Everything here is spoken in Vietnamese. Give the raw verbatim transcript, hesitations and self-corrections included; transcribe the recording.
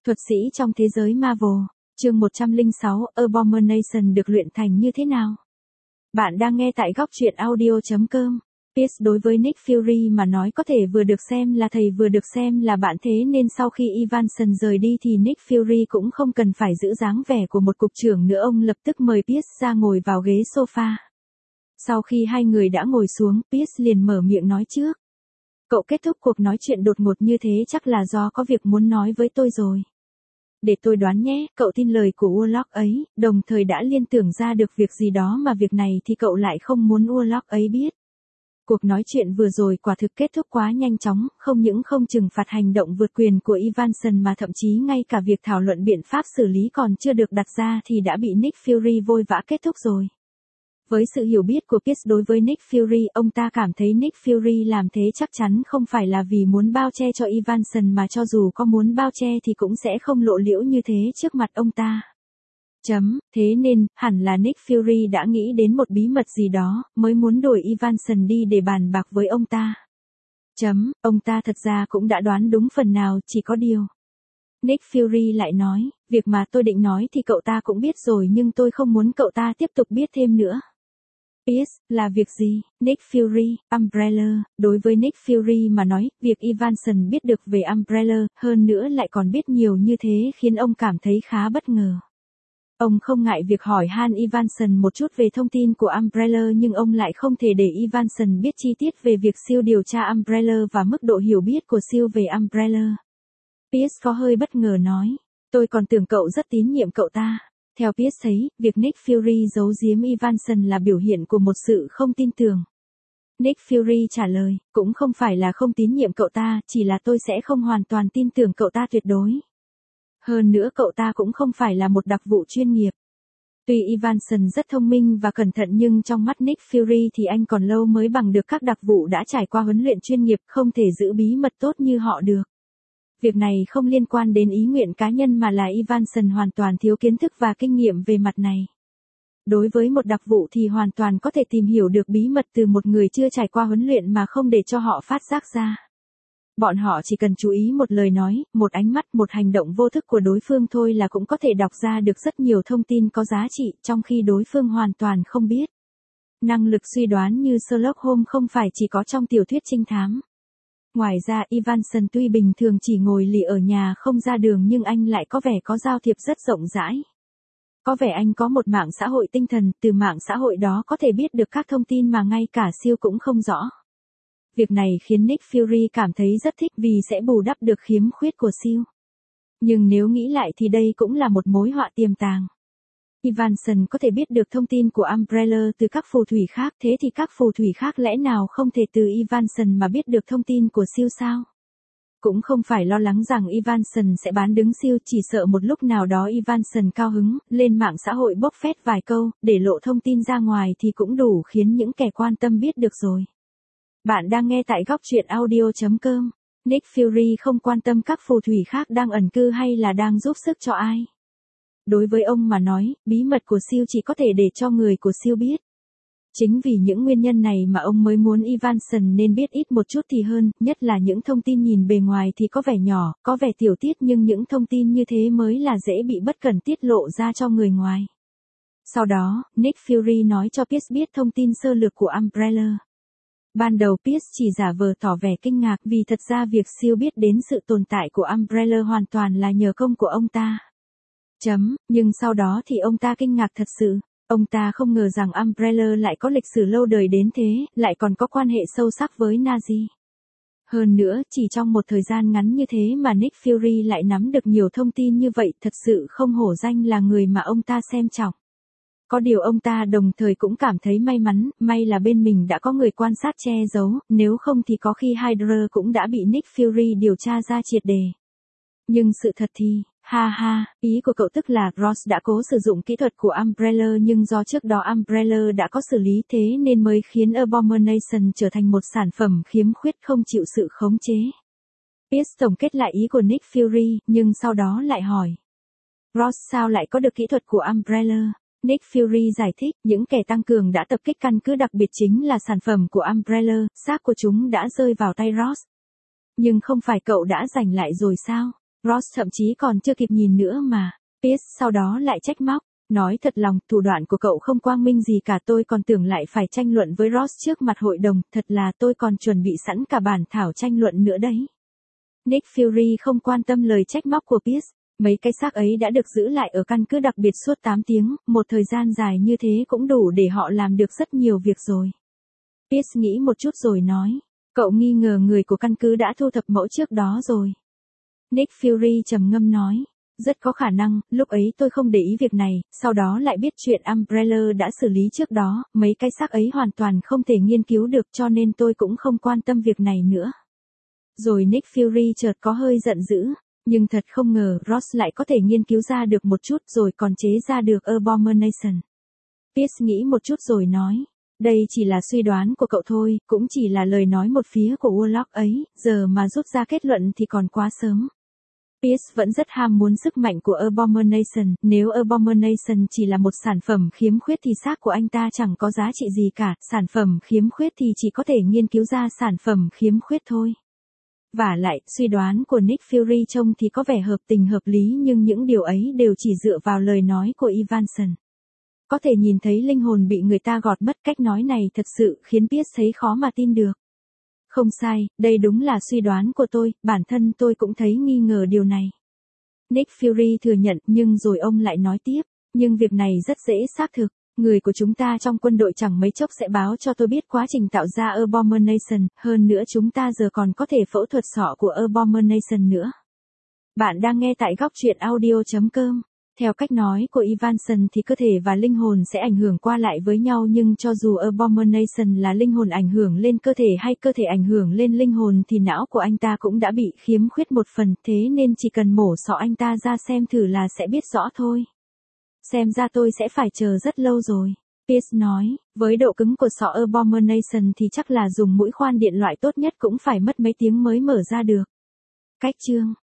Thuật sĩ trong thế giới Marvel, chương một trăm lẻ sáu, Abomination được luyện thành như thế nào? Bạn đang nghe tại góc truyện audio chấm com. Pierce đối với Nick Fury mà nói có thể vừa được xem là thầy vừa được xem là bạn, thế nên sau khi Evanson rời đi thì Nick Fury cũng không cần phải giữ dáng vẻ của một cục trưởng nữa, ông lập tức mời Pierce ra ngồi vào ghế sofa. Sau khi hai người đã ngồi xuống, Pierce liền mở miệng nói trước. Cậu kết thúc cuộc nói chuyện đột ngột như thế chắc là do có việc muốn nói với tôi rồi. Để tôi đoán nhé, cậu tin lời của Warlock ấy, đồng thời đã liên tưởng ra được việc gì đó mà việc này thì cậu lại không muốn Warlock ấy biết. Cuộc nói chuyện vừa rồi quả thực kết thúc quá nhanh chóng, không những không trừng phạt hành động vượt quyền của Evanson mà thậm chí ngay cả việc thảo luận biện pháp xử lý còn chưa được đặt ra thì đã bị Nick Fury vội vã kết thúc rồi. Với sự hiểu biết của Pierce đối với Nick Fury, ông ta cảm thấy Nick Fury làm thế chắc chắn không phải là vì muốn bao che cho Evanson, mà cho dù có muốn bao che thì cũng sẽ không lộ liễu như thế trước mặt ông ta. Chấm, thế nên, hẳn là Nick Fury đã nghĩ đến một bí mật gì đó, mới muốn đuổi Evanson đi để bàn bạc với ông ta. Chấm, ông ta thật ra cũng đã đoán đúng phần nào, chỉ có điều. Nick Fury lại nói, việc mà tôi định nói thì cậu ta cũng biết rồi nhưng tôi không muốn cậu ta tiếp tục biết thêm nữa. Pierce, là việc gì? Nick Fury, Umbrella. Đối với Nick Fury mà nói, việc Evanson biết được về Umbrella, hơn nữa lại còn biết nhiều như thế khiến ông cảm thấy khá bất ngờ. Ông không ngại việc hỏi han Evanson một chút về thông tin của Umbrella, nhưng ông lại không thể để Evanson biết chi tiết về việc siêu điều tra Umbrella và mức độ hiểu biết của siêu về Umbrella. Pierce có hơi bất ngờ nói, tôi còn tưởng cậu rất tín nhiệm cậu ta. Theo Pierce thấy, việc Nick Fury giấu giếm Evanson là biểu hiện của một sự không tin tưởng. Nick Fury trả lời, cũng không phải là không tín nhiệm cậu ta, chỉ là tôi sẽ không hoàn toàn tin tưởng cậu ta tuyệt đối. Hơn nữa cậu ta cũng không phải là một đặc vụ chuyên nghiệp. Tuy Evanson rất thông minh và cẩn thận nhưng trong mắt Nick Fury thì anh còn lâu mới bằng được các đặc vụ đã trải qua huấn luyện chuyên nghiệp, không thể giữ bí mật tốt như họ được. Việc này không liên quan đến ý nguyện cá nhân mà là Evanson hoàn toàn thiếu kiến thức và kinh nghiệm về mặt này. Đối với một đặc vụ thì hoàn toàn có thể tìm hiểu được bí mật từ một người chưa trải qua huấn luyện mà không để cho họ phát giác ra. Bọn họ chỉ cần chú ý một lời nói, một ánh mắt, một hành động vô thức của đối phương thôi là cũng có thể đọc ra được rất nhiều thông tin có giá trị, trong khi đối phương hoàn toàn không biết. Năng lực suy đoán như Sherlock Holmes không phải chỉ có trong tiểu thuyết trinh thám. Ngoài ra Evanson tuy bình thường chỉ ngồi lì ở nhà không ra đường nhưng anh lại có vẻ có giao thiệp rất rộng rãi. Có vẻ anh có một mạng xã hội tinh thần, từ mạng xã hội đó có thể biết được các thông tin mà ngay cả siêu cũng không rõ. Việc này khiến Nick Fury cảm thấy rất thích vì sẽ bù đắp được khiếm khuyết của siêu. Nhưng nếu nghĩ lại thì đây cũng là một mối họa tiềm tàng. Evanson có thể biết được thông tin của Umbrella từ các phù thủy khác, thế thì các phù thủy khác lẽ nào không thể từ Evanson mà biết được thông tin của siêu sao? Cũng không phải lo lắng rằng Evanson sẽ bán đứng siêu, chỉ sợ một lúc nào đó Evanson cao hứng, lên mạng xã hội bốc phét vài câu, để lộ thông tin ra ngoài thì cũng đủ khiến những kẻ quan tâm biết được rồi. Bạn đang nghe tại góc truyện audio chấm com. Nick Fury không quan tâm các phù thủy khác đang ẩn cư hay là đang giúp sức cho ai. Đối với ông mà nói, bí mật của siêu chỉ có thể để cho người của siêu biết. Chính vì những nguyên nhân này mà ông mới muốn Evanson nên biết ít một chút thì hơn, nhất là những thông tin nhìn bề ngoài thì có vẻ nhỏ, có vẻ tiểu tiết nhưng những thông tin như thế mới là dễ bị bất cẩn tiết lộ ra cho người ngoài. Sau đó, Nick Fury nói cho Pierce biết thông tin sơ lược của Umbrella. Ban đầu Pierce chỉ giả vờ tỏ vẻ kinh ngạc vì thật ra việc siêu biết đến sự tồn tại của Umbrella hoàn toàn là nhờ công của ông ta. Chấm, nhưng sau đó thì ông ta kinh ngạc thật sự. Ông ta không ngờ rằng Umbrella lại có lịch sử lâu đời đến thế, lại còn có quan hệ sâu sắc với Nazi. Hơn nữa, chỉ trong một thời gian ngắn như thế mà Nick Fury lại nắm được nhiều thông tin như vậy, thật sự không hổ danh là người mà ông ta xem trọng. Có điều ông ta đồng thời cũng cảm thấy may mắn, may là bên mình đã có người quan sát che giấu, nếu không thì có khi Hydra cũng đã bị Nick Fury điều tra ra triệt đề. Nhưng sự thật thì, ha ha, ý của cậu tức là Ross đã cố sử dụng kỹ thuật của Umbrella nhưng do trước đó Umbrella đã có xử lý thế nên mới khiến Abomination trở thành một sản phẩm khiếm khuyết không chịu sự khống chế. Pierce tổng kết lại ý của Nick Fury, nhưng sau đó lại hỏi. Ross sao lại có được kỹ thuật của Umbrella? Nick Fury giải thích, những kẻ tăng cường đã tập kích căn cứ đặc biệt chính là sản phẩm của Umbrella, xác của chúng đã rơi vào tay Ross. Nhưng không phải cậu đã giành lại rồi sao? Ross thậm chí còn chưa kịp nhìn nữa mà. Pierce sau đó lại trách móc. Nói thật lòng, thủ đoạn của cậu không quang minh gì cả, tôi còn tưởng lại phải tranh luận với Ross trước mặt hội đồng, thật là tôi còn chuẩn bị sẵn cả bản thảo tranh luận nữa đấy. Nick Fury không quan tâm lời trách móc của Pierce. Mấy cái xác ấy đã được giữ lại ở căn cứ đặc biệt suốt tám tiếng, một thời gian dài như thế cũng đủ để họ làm được rất nhiều việc rồi. Pierce nghĩ một chút rồi nói, cậu nghi ngờ người của căn cứ đã thu thập mẫu trước đó rồi. Nick Fury trầm ngâm nói, rất có khả năng, lúc ấy tôi không để ý việc này, sau đó lại biết chuyện Umbrella đã xử lý trước đó, mấy cái xác ấy hoàn toàn không thể nghiên cứu được cho nên tôi cũng không quan tâm việc này nữa. Rồi Nick Fury chợt có hơi giận dữ, nhưng thật không ngờ Ross lại có thể nghiên cứu ra được một chút rồi còn chế ra được Abomination. Pierce nghĩ một chút rồi nói, đây chỉ là suy đoán của cậu thôi, cũng chỉ là lời nói một phía của Warlock ấy, giờ mà rút ra kết luận thì còn quá sớm. Pierce vẫn rất ham muốn sức mạnh của Abomination, nếu Abomination chỉ là một sản phẩm khiếm khuyết thì xác của anh ta chẳng có giá trị gì cả, sản phẩm khiếm khuyết thì chỉ có thể nghiên cứu ra sản phẩm khiếm khuyết thôi. Vả lại, suy đoán của Nick Fury trông thì có vẻ hợp tình hợp lý nhưng những điều ấy đều chỉ dựa vào lời nói của Evanson. Có thể nhìn thấy linh hồn bị người ta gọt mất, cách nói này thật sự khiến Pierce thấy khó mà tin được. Không sai, đây đúng là suy đoán của tôi, bản thân tôi cũng thấy nghi ngờ điều này. Nick Fury thừa nhận nhưng rồi ông lại nói tiếp, nhưng việc này rất dễ xác thực. Người của chúng ta trong quân đội chẳng mấy chốc sẽ báo cho tôi biết quá trình tạo ra Abomination, hơn nữa chúng ta giờ còn có thể phẫu thuật sọ của Abomination nữa. Bạn đang nghe tại góc truyện audio chấm com. Theo cách nói của Evanson thì cơ thể và linh hồn sẽ ảnh hưởng qua lại với nhau nhưng cho dù Abomination là linh hồn ảnh hưởng lên cơ thể hay cơ thể ảnh hưởng lên linh hồn thì não của anh ta cũng đã bị khiếm khuyết một phần, thế nên chỉ cần mổ sọ anh ta ra xem thử là sẽ biết rõ thôi. Xem ra tôi sẽ phải chờ rất lâu rồi. Pierce nói, với độ cứng của sọ Abomination thì chắc là dùng mũi khoan điện loại tốt nhất cũng phải mất mấy tiếng mới mở ra được. Cách chương